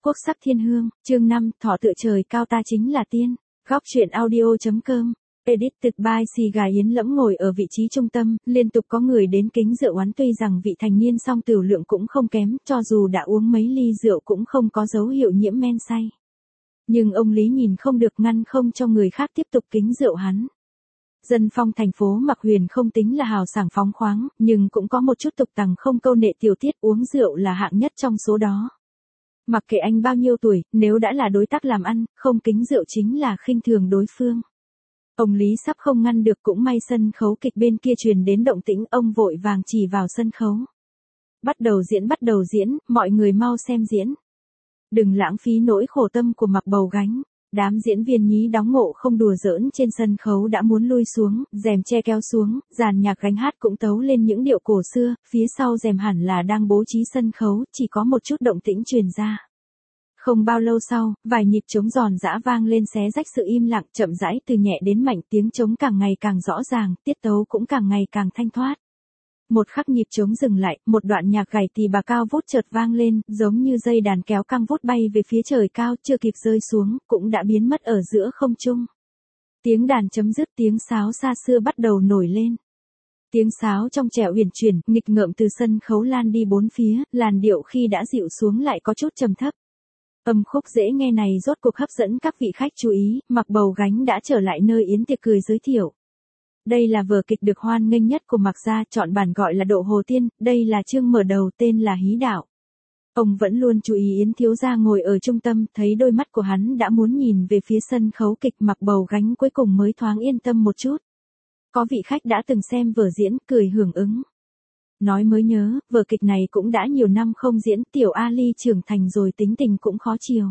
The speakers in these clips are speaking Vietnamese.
Quốc sắc thiên hương, chương 5, thọ tựa trời cao ta chính là tiên. Góc truyện audio.com. Edited by Si Gà Yến Lẫm ngồi ở vị trí trung tâm, liên tục có người đến kính rượu oán, tuy rằng vị thành niên song tửu lượng cũng không kém, cho dù đã uống mấy ly rượu cũng không có dấu hiệu nhiễm men say. Nhưng ông Lý nhìn không được, ngăn không cho người khác tiếp tục kính rượu hắn. Dân phong thành phố Mạc Huyền không tính là hào sảng phóng khoáng, nhưng cũng có một chút tục tằng không câu nệ tiểu tiết, uống rượu là hạng nhất trong số đó. Mặc kệ anh bao nhiêu tuổi, nếu đã là đối tác làm ăn, không kính rượu chính là khinh thường đối phương. Ông Lý sắp không ngăn được, cũng may sân khấu kịch bên kia truyền đến động tĩnh, ông vội vàng chỉ vào sân khấu. Bắt đầu diễn, mọi người mau xem diễn. Đừng lãng phí nỗi khổ tâm của Mạc Bầu Gánh. Đám diễn viên nhí đóng ngộ không đùa giỡn, trên sân khấu đã muốn lui xuống, rèm che kéo xuống, dàn nhạc gánh hát cũng tấu lên những điệu cổ xưa, phía sau rèm hẳn là đang bố trí sân khấu, chỉ có một chút động tĩnh truyền ra. Không bao lâu sau, vài nhịp trống giòn giã vang lên xé rách sự im lặng, chậm rãi từ nhẹ đến mạnh, tiếng trống càng ngày càng rõ ràng, tiết tấu cũng càng ngày càng thanh thoát. Một khắc nhịp trống dừng lại, một đoạn nhạc gảy tỳ bà cao vút chợt vang lên, giống như dây đàn kéo căng vút bay về phía trời cao, chưa kịp rơi xuống, cũng đã biến mất ở giữa không trung. Tiếng đàn chấm dứt, tiếng sáo xa xưa bắt đầu nổi lên. Tiếng sáo trong trẻo uyển chuyển, nghịch ngợm từ sân khấu lan đi bốn phía, làn điệu khi đã dịu xuống lại có chút trầm thấp. Âm khúc dễ nghe này rốt cuộc hấp dẫn các vị khách chú ý, Mạc Bầu Gánh đã trở lại nơi yến tiệc cười giới thiệu. Đây là vở kịch được hoan nghênh nhất của Mạc gia, chọn bản gọi là Độ Hồ Tiên, đây là chương mở đầu, tên là Hí Đạo. Ông vẫn luôn chú ý Yến thiếu gia ngồi ở trung tâm, thấy đôi mắt của hắn đã muốn nhìn về phía sân khấu kịch, Mạc Bầu Gánh cuối cùng mới thoáng yên tâm một chút. Có vị khách đã từng xem vở diễn, cười hưởng ứng. Nói mới nhớ, vở kịch này cũng đã nhiều năm không diễn, tiểu Ali trưởng thành rồi, tính tình cũng khó chiều.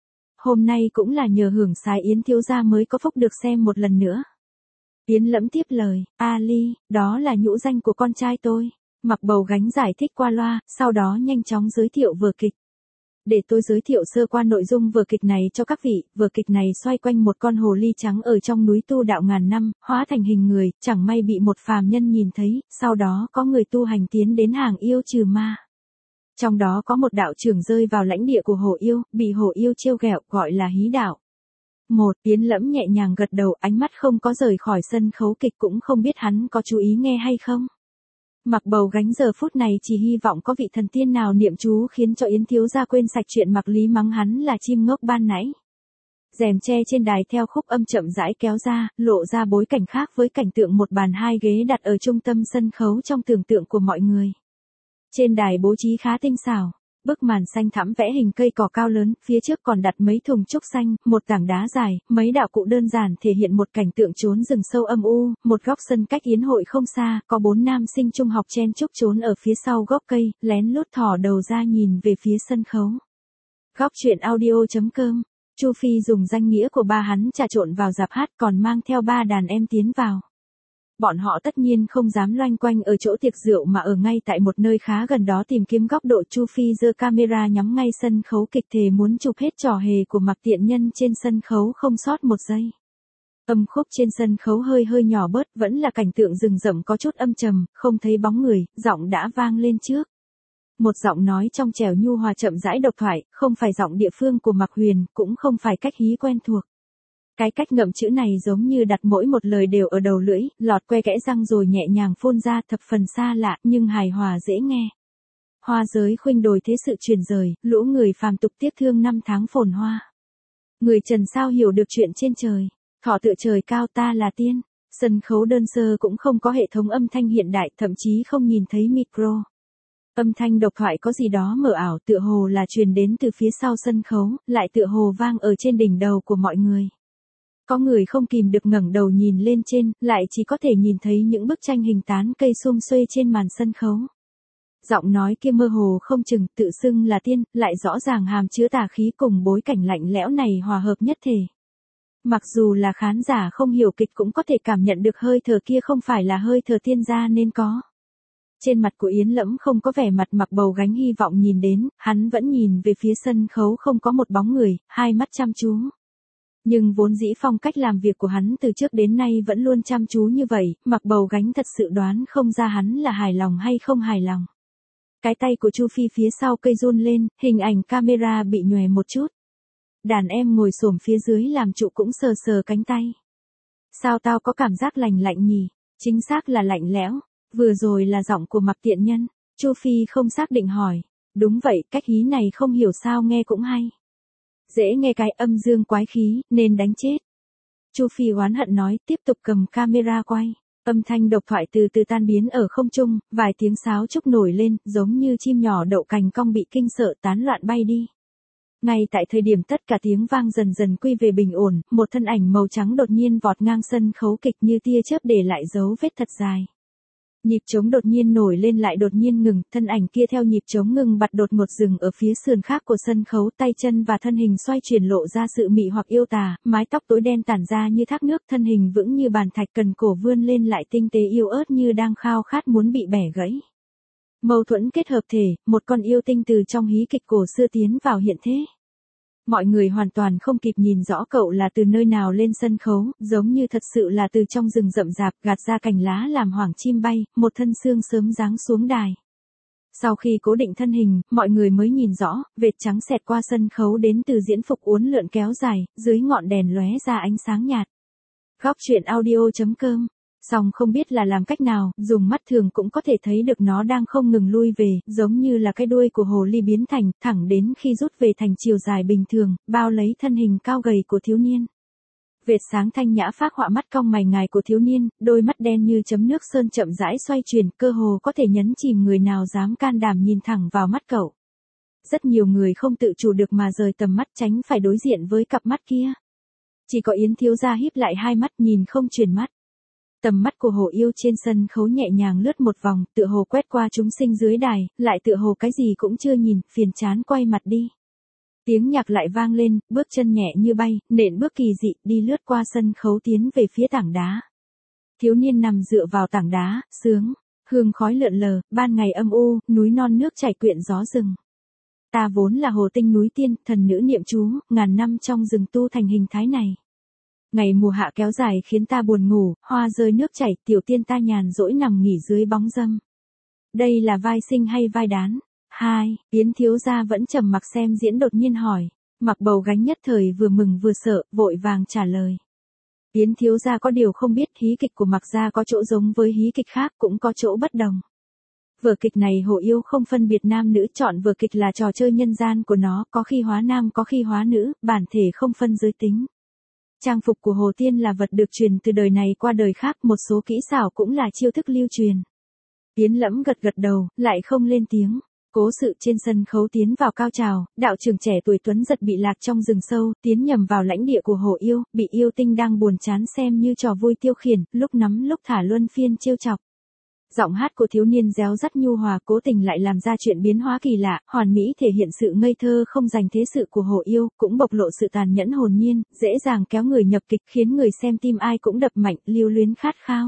Hôm nay cũng là nhờ hưởng sái Yến thiếu gia mới có phúc được xem một lần nữa. Yến Lẫm tiếp lời, Ali, đó là nhũ danh của con trai tôi. Mạc Bầu Gánh giải thích qua loa, sau đó nhanh chóng giới thiệu vở kịch. Để tôi giới thiệu sơ qua nội dung vở kịch này cho các vị. Vở kịch này xoay quanh một con hồ ly trắng ở trong núi tu đạo ngàn năm, hóa thành hình người, chẳng may bị một phàm nhân nhìn thấy, sau đó có người tu hành tiến đến hàng yêu trừ ma. Trong đó có một đạo trưởng rơi vào lãnh địa của hồ yêu, bị hồ yêu trêu ghẹo, gọi là hí đạo. Yến Lẫm nhẹ nhàng gật đầu, ánh mắt không có rời khỏi sân khấu kịch, cũng không biết hắn có chú ý nghe hay không. Mạc Bầu Gánh giờ phút này chỉ hy vọng có vị thần tiên nào niệm chú khiến cho Yến thiếu gia quên sạch chuyện Mạc Lý mắng hắn là chim ngốc ban nãy. Rèm che trên đài theo khúc âm chậm rãi kéo ra, lộ ra bối cảnh khác với cảnh tượng một bàn hai ghế đặt ở trung tâm sân khấu trong tưởng tượng của mọi người. Trên đài bố trí khá tinh xảo. Bức màn xanh thẳm vẽ hình cây cỏ cao lớn, phía trước còn đặt mấy thùng trúc xanh, một tảng đá dài, mấy đạo cụ đơn giản thể hiện một cảnh tượng trốn rừng sâu âm u, một góc sân cách yến hội không xa, có 4 nam sinh trung học chen chúc trốn ở phía sau gốc cây, lén lút thò đầu ra nhìn về phía sân khấu. Góc truyện audio.com. Chu Phi dùng danh nghĩa của ba hắn trà trộn vào rạp hát, còn mang theo 3 đàn em tiến vào. Bọn họ tất nhiên không dám loanh quanh ở chỗ tiệc rượu mà ở ngay tại một nơi khá gần đó tìm kiếm góc độ. Chu Phi giơ camera nhắm ngay sân khấu kịch, thề muốn chụp hết trò hề của Mạc tiện nhân trên sân khấu không sót một giây. Âm khúc trên sân khấu hơi nhỏ bớt, vẫn là cảnh tượng rừng rậm có chút âm trầm, không thấy bóng người, giọng đã vang lên trước. Một giọng nói trong trẻo nhu hòa chậm rãi độc thoại, không phải giọng địa phương của Mạc Huyền, cũng không phải cách hí quen thuộc. Cái cách ngậm chữ này giống như đặt mỗi một lời đều ở đầu lưỡi, lọt que kẽ răng rồi nhẹ nhàng phun ra, thập phần xa lạ nhưng hài hòa dễ nghe. Hoa giới khuynh đồi thế sự truyền rời, lũ người phàm tục tiếc thương năm tháng phồn hoa. Người trần sao hiểu được chuyện trên trời, thọ tựa trời cao ta là tiên. Sân khấu đơn sơ cũng không có hệ thống âm thanh hiện đại, thậm chí không nhìn thấy micro. Âm thanh độc thoại có gì đó mờ ảo, tựa hồ là truyền đến từ phía sau sân khấu, lại tựa hồ vang ở trên đỉnh đầu của mọi người. Có người không kìm được ngẩng đầu nhìn lên trên, lại chỉ có thể nhìn thấy những bức tranh hình tán cây sum xuê trên màn sân khấu. Giọng nói kia mơ hồ không chừng, tự xưng là tiên, lại rõ ràng hàm chứa tà khí cùng bối cảnh lạnh lẽo này hòa hợp nhất thể. Mặc dù là khán giả không hiểu kịch cũng có thể cảm nhận được hơi thở kia không phải là hơi thở tiên gia nên có. Trên mặt của Yến Lẫm không có vẻ mặt Mạc Bầu Gánh hy vọng nhìn đến, hắn vẫn nhìn về phía sân khấu không có một bóng người, hai mắt chăm chú. Nhưng vốn dĩ phong cách làm việc của hắn từ trước đến nay vẫn luôn chăm chú như vậy, Mạc Bầu Gánh thật sự đoán không ra hắn là hài lòng hay không hài lòng. Cái tay của Chu Phi phía sau cây run lên, hình ảnh camera bị nhòe một chút. Đàn em ngồi xổm phía dưới làm trụ cũng sờ sờ cánh tay. Sao tao có cảm giác lạnh lạnh nhỉ? Chính xác là lạnh lẽo. Vừa rồi là giọng của Mạc tiện nhân. Chu Phi không xác định hỏi. Đúng vậy, cách hí này không hiểu sao nghe cũng hay. Dễ nghe cái âm dương quái khí, nên đánh chết. Chu Phi oán hận nói, tiếp tục cầm camera quay. Âm thanh độc thoại từ từ tan biến ở không trung, vài tiếng sáo trúc nổi lên, giống như chim nhỏ đậu cành cong bị kinh sợ tán loạn bay đi. Ngay tại thời điểm tất cả tiếng vang dần dần quy về bình ổn, một thân ảnh màu trắng đột nhiên vọt ngang sân khấu kịch như tia chớp để lại dấu vết thật dài. Nhịp trống đột nhiên nổi lên lại đột nhiên ngừng, thân ảnh kia theo nhịp trống ngừng bặt đột ngột dừng ở phía sườn khác của sân khấu, tay chân và thân hình xoay chuyển lộ ra sự mị hoặc yêu tà, mái tóc tối đen tản ra như thác nước, thân hình vững như bàn thạch, cần cổ vươn lên lại tinh tế yêu ớt như đang khao khát muốn bị bẻ gãy. Mâu thuẫn kết hợp thể, một con yêu tinh từ trong hí kịch cổ xưa tiến vào hiện thế. Mọi người hoàn toàn không kịp nhìn rõ cậu là từ nơi nào lên sân khấu, giống như thật sự là từ trong rừng rậm rạp gạt ra cành lá làm hoảng chim bay, một thân xương sớm giáng xuống đài. Sau khi cố định thân hình, mọi người mới nhìn rõ, vệt trắng xẹt qua sân khấu đến từ diễn phục uốn lượn kéo dài, dưới ngọn đèn lóe ra ánh sáng nhạt. Góc truyện audio.com. Song không biết là làm cách nào, dùng mắt thường cũng có thể thấy được nó đang không ngừng lui về, giống như là cái đuôi của hồ ly biến thành, thẳng đến khi rút về thành chiều dài bình thường, bao lấy thân hình cao gầy của thiếu niên. Vệt sáng thanh nhã phác họa mắt cong mày ngài của thiếu niên, đôi mắt đen như chấm nước sơn chậm rãi xoay chuyển, cơ hồ có thể nhấn chìm người nào dám can đảm nhìn thẳng vào mắt cậu. Rất nhiều người không tự chủ được mà rời tầm mắt tránh phải đối diện với cặp mắt kia. Chỉ có Yến thiếu gia híp lại hai mắt nhìn không chuyển mắt. Tầm mắt của hồ yêu trên sân khấu nhẹ nhàng lướt một vòng, tựa hồ quét qua chúng sinh dưới đài, lại tựa hồ cái gì cũng chưa nhìn, phiền chán quay mặt đi. Tiếng nhạc lại vang lên, bước chân nhẹ như bay, nện bước kỳ dị, đi lướt qua sân khấu tiến về phía tảng đá. Thiếu niên nằm dựa vào tảng đá, sướng, hương khói lượn lờ, ban ngày âm u, núi non nước chảy quyện gió rừng. Ta vốn là hồ tinh núi tiên, thần nữ niệm chú, ngàn năm trong rừng tu thành hình thái này. Ngày mùa hạ kéo dài khiến ta buồn ngủ, hoa rơi nước chảy, tiểu tiên ta nhàn rỗi nằm nghỉ dưới bóng râm. Đây là vai sinh hay vai đán? Hai, Yến thiếu gia vẫn trầm mặc xem diễn đột nhiên hỏi. Mặc Bầu gánh nhất thời vừa mừng vừa sợ, vội vàng trả lời. Yến thiếu gia có điều không biết, hí kịch của Mặc gia có chỗ giống với hí kịch khác, cũng có chỗ bất đồng. Vở kịch này hồ yêu không phân biệt nam nữ, chọn vở kịch là trò chơi nhân gian của nó, có khi hóa nam có khi hóa nữ, bản thể không phân giới tính. Trang phục của Hồ Tiên là vật được truyền từ đời này qua đời khác, một số kỹ xảo cũng là chiêu thức lưu truyền. Yến Lẫm gật gật đầu, lại không lên tiếng. Cố sự trên sân khấu tiến vào cao trào, đạo trưởng trẻ tuổi tuấn giật bị lạc trong rừng sâu, tiến nhầm vào lãnh địa của hồ yêu, bị yêu tinh đang buồn chán xem như trò vui tiêu khiển, lúc nắm lúc thả luân phiên trêu chọc. Giọng hát của thiếu niên réo rắt nhu hòa, cố tình lại làm ra chuyện biến hóa kỳ lạ, hoàn mỹ thể hiện sự ngây thơ không dành thế sự của hồ yêu, cũng bộc lộ sự tàn nhẫn hồn nhiên, dễ dàng kéo người nhập kịch, khiến người xem tim ai cũng đập mạnh, lưu luyến khát khao.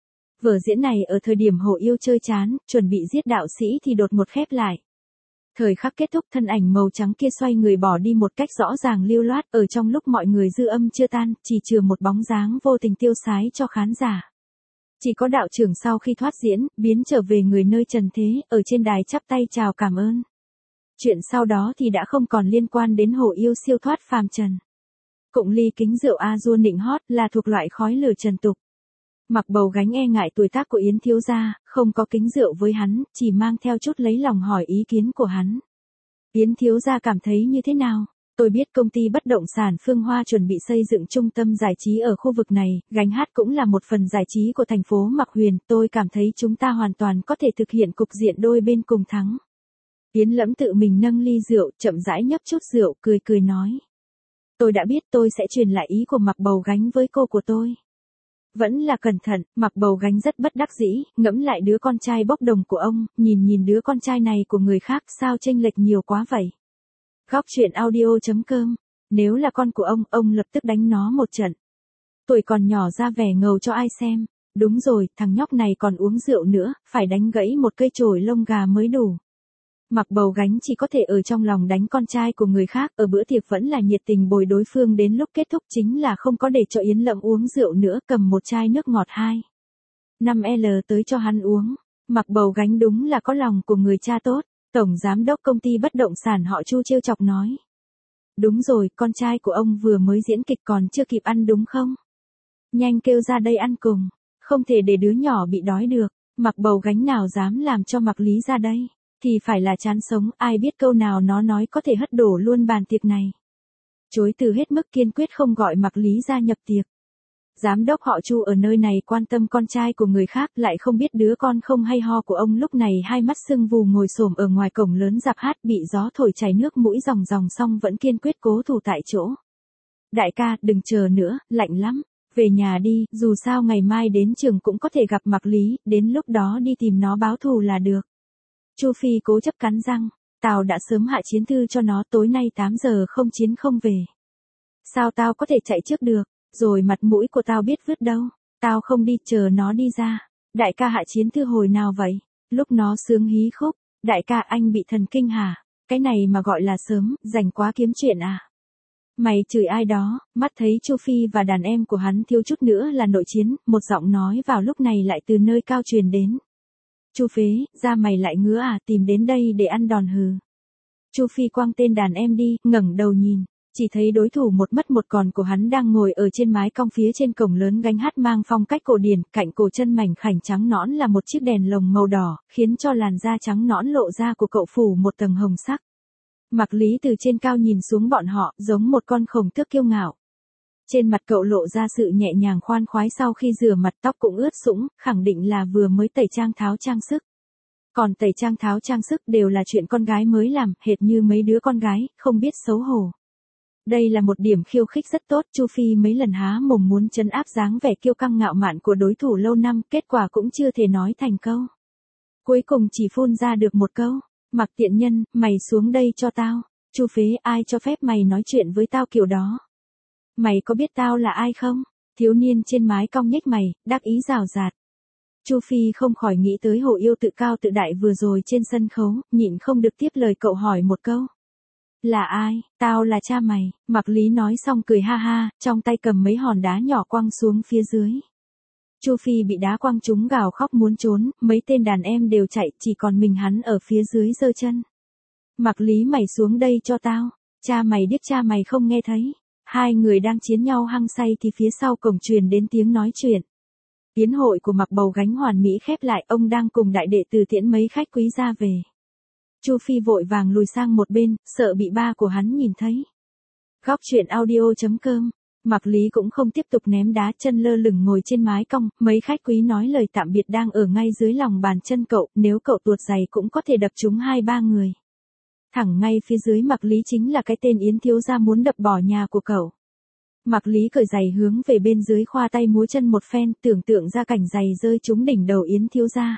Vở diễn này ở thời điểm hồ yêu chơi chán, chuẩn bị giết đạo sĩ thì đột ngột khép lại. Thời khắc kết thúc, thân ảnh màu trắng kia xoay người bỏ đi một cách rõ ràng lưu loát, ở trong lúc mọi người dư âm chưa tan, chỉ chừa một bóng dáng vô tình tiêu sái cho khán giả. Chỉ có đạo trưởng sau khi thoát diễn, biến trở về người nơi trần thế, ở trên đài chắp tay chào cảm ơn. Chuyện sau đó thì đã không còn liên quan đến hồ yêu siêu thoát phàm trần. Cụng ly kính rượu A-dua nịnh hót là thuộc loại khói lửa trần tục. Mặc Bầu gánh e ngại tuổi tác của Yến thiếu gia, không có kính rượu với hắn, chỉ mang theo chút lấy lòng hỏi ý kiến của hắn. Yến thiếu gia cảm thấy như thế nào? Tôi biết công ty bất động sản Phương Hoa chuẩn bị xây dựng trung tâm giải trí ở khu vực này, gánh hát cũng là một phần giải trí của thành phố Mạc Huyền, tôi cảm thấy chúng ta hoàn toàn có thể thực hiện cục diện đôi bên cùng thắng. Yến Lẫm tự mình nâng ly rượu, chậm rãi nhấp chút rượu, cười cười nói. Tôi đã biết, tôi sẽ truyền lại ý của Mặc Bầu gánh với cô của tôi. Vẫn là cẩn thận, Mặc Bầu gánh rất bất đắc dĩ, ngẫm lại đứa con trai bốc đồng của ông, nhìn đứa con trai này của người khác, sao chênh lệch nhiều quá vậy. Góc truyện audio.com. Nếu là con của ông lập tức đánh nó một trận. Tuổi còn nhỏ ra vẻ ngầu cho ai xem. Đúng rồi, thằng nhóc này còn uống rượu nữa, phải đánh gãy một cây chổi lông gà mới đủ. Mặc Bầu gánh chỉ có thể ở trong lòng đánh con trai của người khác, ở bữa tiệc vẫn là nhiệt tình bồi đối phương, đến lúc kết thúc chính là không có để cho Yến Lẫm uống rượu nữa, cầm một chai nước ngọt 2. 5L tới cho hắn uống. Mặc Bầu Gánh đúng là có lòng của người cha tốt, tổng giám đốc công ty bất động sản họ Chu trêu chọc nói. Đúng rồi, con trai của ông vừa mới diễn kịch còn chưa kịp ăn đúng không? Nhanh kêu ra đây ăn cùng, không thể để đứa nhỏ bị đói được. Mặc Bầu Gánh nào dám làm cho Mặc Lý ra đây, thì phải là chán sống, ai biết câu nào nó nói có thể hất đổ luôn bàn tiệc này. Chối từ hết mức kiên quyết không gọi Mặc Lý ra nhập tiệc. Giám đốc họ Chu ở nơi này quan tâm con trai của người khác lại không biết đứa con không hay ho của ông lúc này hai mắt sưng vù ngồi xổm ở ngoài cổng lớn rạp hát bị gió thổi chảy nước mũi ròng ròng xong vẫn kiên quyết cố thủ tại chỗ. Đại ca, đừng chờ nữa, lạnh lắm. Về nhà đi, dù sao ngày mai đến trường cũng có thể gặp Mặc Lý, đến lúc đó đi tìm nó báo thù là được. Chu Phi cố chấp cắn răng, tao đã sớm hạ chiến thư cho nó tối nay 8 giờ không chiến không về. Sao tao có thể chạy trước được, rồi mặt mũi của tao biết vứt đâu, tao không đi chờ nó đi ra. Đại ca hạ chiến thư hồi nào vậy? Lúc nó sướng hí khúc, đại ca anh bị thần kinh hả? Cái này mà gọi là sớm, rảnh quá kiếm chuyện à? Mày chửi ai đó, mắt thấy Chu Phi và đàn em của hắn thiếu chút nữa là nội chiến, một giọng nói vào lúc này lại từ nơi cao truyền đến. Chu Phế, ra mày lại ngứa à, tìm đến đây để ăn đòn hừ. Chu Phi quăng tên đàn em đi, ngẩng đầu nhìn, chỉ thấy đối thủ một mất một còn của hắn đang ngồi ở trên mái cong phía trên cổng lớn gánh hát mang phong cách cổ điển, cạnh cổ chân mảnh khảnh trắng nõn là một chiếc đèn lồng màu đỏ, khiến cho làn da trắng nõn lộ ra của cậu phủ một tầng hồng sắc. Mặc Lý từ trên cao nhìn xuống bọn họ, giống một con khổng tước kiêu ngạo. Trên mặt cậu lộ ra sự nhẹ nhàng khoan khoái sau khi rửa mặt, tóc cũng ướt sũng, khẳng định là vừa mới tẩy trang tháo trang sức. Còn tẩy trang tháo trang sức đều là chuyện con gái mới làm, hệt như mấy đứa con gái, không biết xấu hổ. Đây là một điểm khiêu khích rất tốt, Chu Phi mấy lần há mồm muốn trấn áp dáng vẻ kiêu căng ngạo mạn của đối thủ lâu năm, kết quả cũng chưa thể nói thành câu. Cuối cùng chỉ phun ra được một câu. Mặc tiện nhân, mày xuống đây cho tao. Chu Phế, ai cho phép mày nói chuyện với tao kiểu đó? Mày có biết tao là ai không? Thiếu niên trên mái cong nhếch mày, đắc ý rào rạt. Chu Phi không khỏi nghĩ tới Hồ Yêu tự cao tự đại vừa rồi trên sân khấu, nhịn không được tiếp lời cậu hỏi một câu. Là ai? Tao là cha mày. Mặc Lý nói xong cười ha ha, trong tay cầm mấy hòn đá nhỏ quăng xuống phía dưới. Chu Phi bị đá quăng trúng gào khóc muốn trốn, mấy tên đàn em đều chạy, chỉ còn mình hắn ở phía dưới giơ chân. Mặc Lý, mày xuống đây cho tao. Cha mày điếc, cha mày không nghe thấy. Hai người đang chiến nhau hăng say thì phía sau cổng truyền đến tiếng nói chuyện. Yến hội của Mặc Bầu Gánh hoàn mỹ khép lại, ông đang cùng đại đệ tử tiễn mấy khách quý ra về. Chu Phi vội vàng lùi sang một bên, sợ bị ba của hắn nhìn thấy. Góc truyện audio.com. Mặc Lý cũng không tiếp tục ném đá, chân lơ lửng ngồi trên mái cong, mấy khách quý nói lời tạm biệt đang ở ngay dưới lòng bàn chân cậu, nếu cậu tuột giày cũng có thể đập trúng 2-3 người. Thẳng ngay phía dưới Mặc Lý chính là cái tên Yến thiếu gia muốn đập bỏ nhà của cậu. Mặc Lý cởi giày hướng về bên dưới khoa tay múa chân một phen, tưởng tượng ra cảnh giày rơi trúng đỉnh đầu Yến thiếu gia.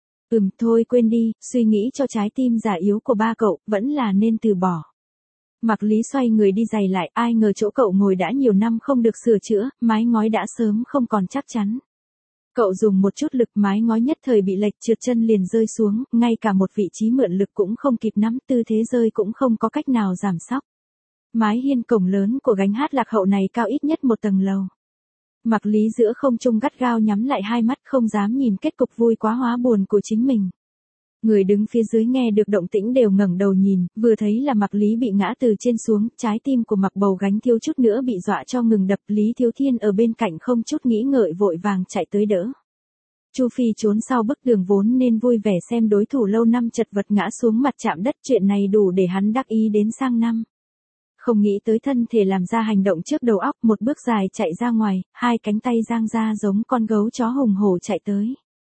Thôi quên đi, suy nghĩ cho trái tim già yếu của ba cậu, vẫn là nên từ bỏ. Mặc Lý xoay người đi giày lại, ai ngờ chỗ cậu ngồi đã nhiều năm không được sửa chữa, mái ngói đã sớm không còn chắc chắn. Cậu dùng một chút lực, mái ngói nhất thời bị lệch, trượt chân liền rơi xuống, ngay cả một vị trí mượn lực cũng không kịp nắm, tư thế rơi cũng không có cách nào giảm sóc. Mái hiên cổng lớn của gánh hát lạc hậu này cao ít nhất một tầng lầu. Mặc Lý giữa không trung gắt gao nhắm lại hai mắt, không dám nhìn kết cục vui quá hóa buồn của chính mình. Người đứng phía dưới nghe được động tĩnh đều ngẩng đầu nhìn, vừa thấy là Mặc Lý bị ngã từ trên xuống, trái tim của Mặc Bầu Gánh thiếu chút nữa bị dọa cho ngừng đập. Lý Thiếu Thiên ở bên cạnh không chút nghĩ ngợi vội vàng chạy tới đỡ. Chu Phi trốn sau bức tường vốn nên vui vẻ xem đối thủ lâu năm chật vật ngã xuống mặt chạm đất, chuyện này đủ để hắn đắc ý đến sang năm. Không nghĩ tới thân thể làm ra hành động trước đầu óc, một bước dài chạy ra ngoài, hai cánh tay giang ra giống con gấu chó hùng hổ chạy tới.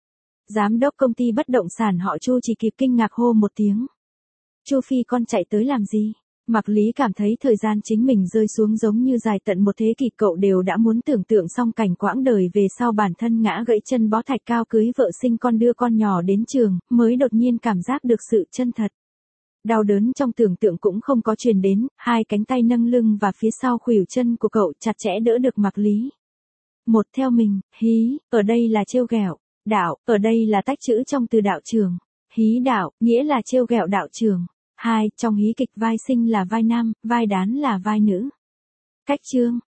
Giám đốc công ty bất động sản họ Chu chỉ kịp kinh ngạc hô một tiếng. Chu Phi, con chạy tới làm gì? Mặc Lý cảm thấy thời gian chính mình rơi xuống giống như dài tận một thế kỷ, cậu đều đã muốn tưởng tượng xong cảnh quãng đời về sau bản thân ngã gãy chân bó thạch cao, cưới vợ sinh con, đưa con nhỏ đến trường, mới đột nhiên cảm giác được sự chân thật. Đau đớn trong tưởng tượng cũng không có truyền đến, hai cánh tay nâng lưng và phía sau khuỷu chân của cậu chặt chẽ đỡ được Mặc Lý. Một, theo mình, hí, ở đây là trêu ghẹo. Đạo, ở đây là tách chữ trong từ đạo trường. Hí đạo, nghĩa là trêu ghẹo đạo trường. 2, trong hí kịch vai sinh là vai nam, vai đán là vai nữ. Cách chương,